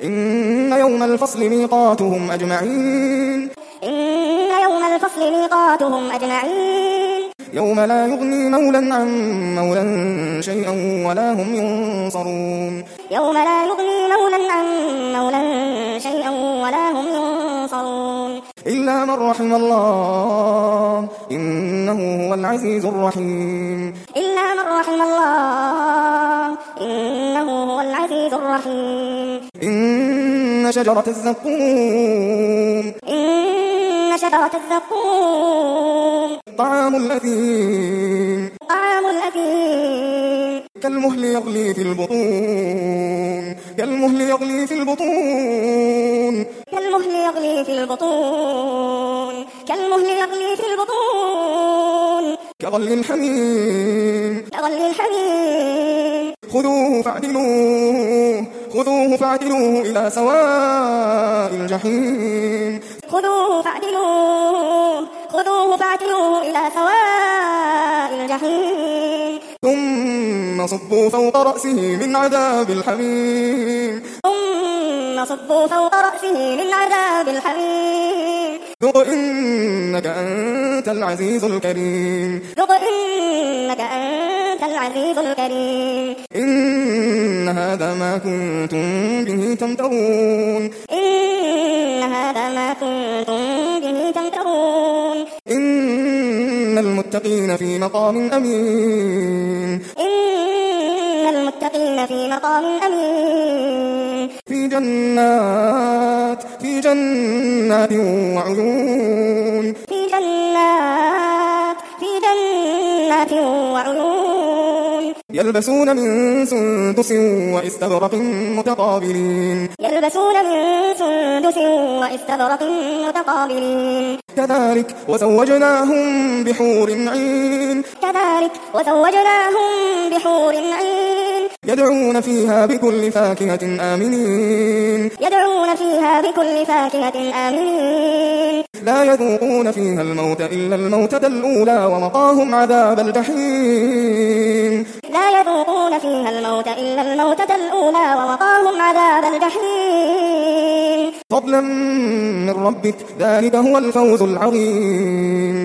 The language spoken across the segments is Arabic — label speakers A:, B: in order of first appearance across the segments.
A: إن يوم الفصل ميقاتهم أجمعين يوم لا يغني مولا عن مولا شيئا ولا هم ينصرون إلا من رحم الله إنه هو العزيز الرحيم إن شجرة الزقوم طعام الأثيم كالمهل يغلي في البطون كغلي الحميم خذوه فاعتلوه إلى سواء الجحيم ثم صبوا فوق رأسه من عذاب الحميم ذق إنك أنت العزيز الكريم إن هذا ما كنتم به تمترون إن المتقين في مقام أمين في جنات وعيون يلبسون من سندس وإستبرق متقابلين كذلك وزوجناهم بحور عين يدعون فيها بكل فاكهة آمنين لا يذوقون فيها الموت إلا الموتة الأولى ووقاهم عذاب الجحيم فضلا من ربك ذلك هو الفوز العظيم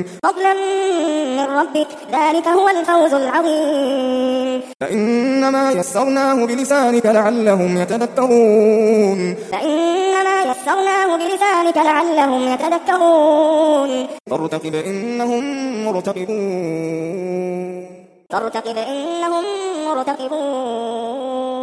A: فإنما يسرناه بلسانك لعلهم يتذكرون فارتقب إنهم مرتقبون